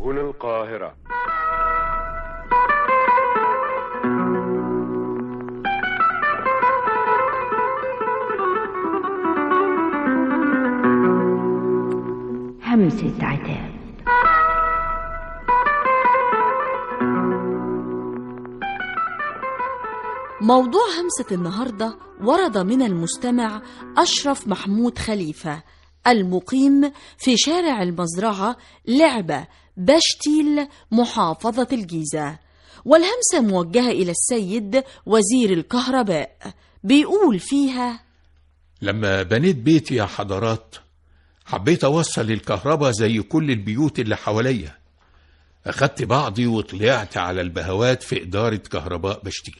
سهل القاهرة. همسة عتاب. موضوع همسة النهاردة ورد من المستمع أشرف محمود خليفة المقيم في شارع المزرعة لعبة بشتيل محافظة الجيزة، والهمسة موجهة إلى السيد وزير الكهرباء. بيقول فيها: لما بنيت بيتي يا حضرات حبيت أوصل الكهرباء زي كل البيوت اللي حواليا. أخدت بعضي وطلعت على البهوات في إدارة كهرباء بشتيل،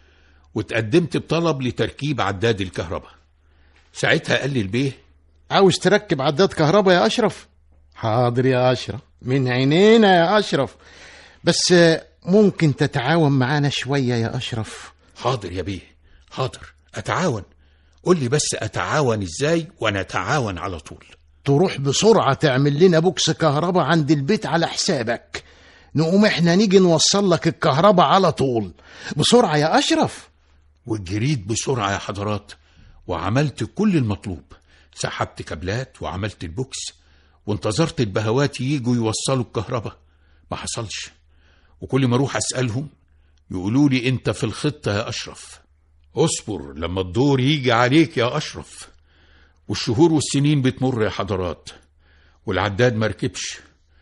وتقدمت بطلب لتركيب عداد الكهرباء. ساعتها قال لي البيه: عاوز تركب عداد كهرباء يا أشرف؟ حاضر يا أشرف، من عينينا يا أشرف، بس ممكن تتعاون معانا شوية يا أشرف؟ حاضر يا بيه، حاضر أتعاون. قل لي بس أتعاون إزاي وأنا أتعاون على طول. تروح بسرعة تعمل لنا بوكس كهرباء عند البيت على حسابك، نقوم احنا نيجي نوصل لك الكهرباء على طول. بسرعة يا أشرف. وجريت بسرعة يا حضرات وعملت كل المطلوب. سحبت كابلات وعملت البوكس وانتظرت البهوات ييجوا يوصلوا الكهرباء. ما حصلش، وكل ما اروح أسألهم يقولوا لي: انت في الخطة يا أشرف، اصبر لما الدور يجي عليك يا أشرف. والشهور والسنين بتمر يا حضرات والعداد مركبش،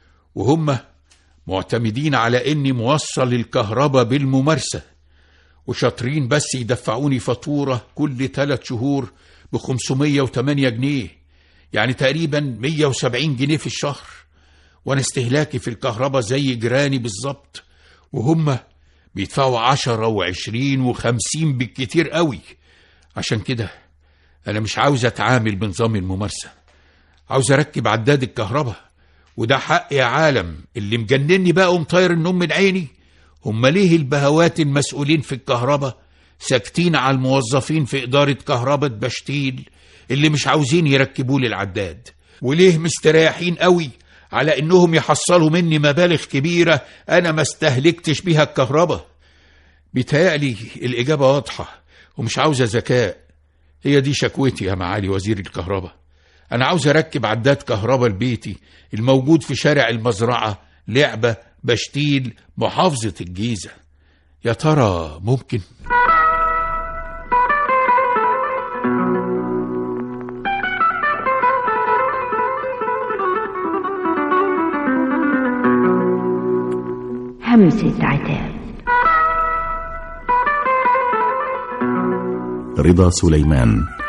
وهم معتمدين على اني موصل الكهرباء بالممارسة، وشاطرين بس يدفعوني فاتورة كل 3 شهور ب508 جنيه، يعني تقريبا 170 جنيه في الشهر. وانا استهلاكي في الكهرباء زي جيراني بالظبط، وهم بيدفعوا 10 و20 و50 بالكتير قوي. عشان كده انا مش عاوز اتعامل بنظام الممارسة، عاوز اركب عداد الكهرباء، وده حق يا عالم. اللي مجنني بقى ومطير النوم من عيني، هم ليه البهوات المسؤولين في الكهرباء ساكتين على الموظفين في إدارة كهرباء بشتيل اللي مش عاوزين يركبوا لي العداد؟ وليه مستريحين قوي على انهم يحصلوا مني مبالغ كبيرة انا ما استهلكتش بيها الكهرباء؟ بيتهيألي الإجابة واضحة ومش عاوزة ذكاء. هي دي شكوتي يا معالي وزير الكهرباء. أنا عاوز أركب عداد كهرباء لبيتي الموجود في شارع المزرعة لعبة بشتيل محافظة الجيزة. يا ترى ممكن؟ همسة عتاب. رضا سليمان.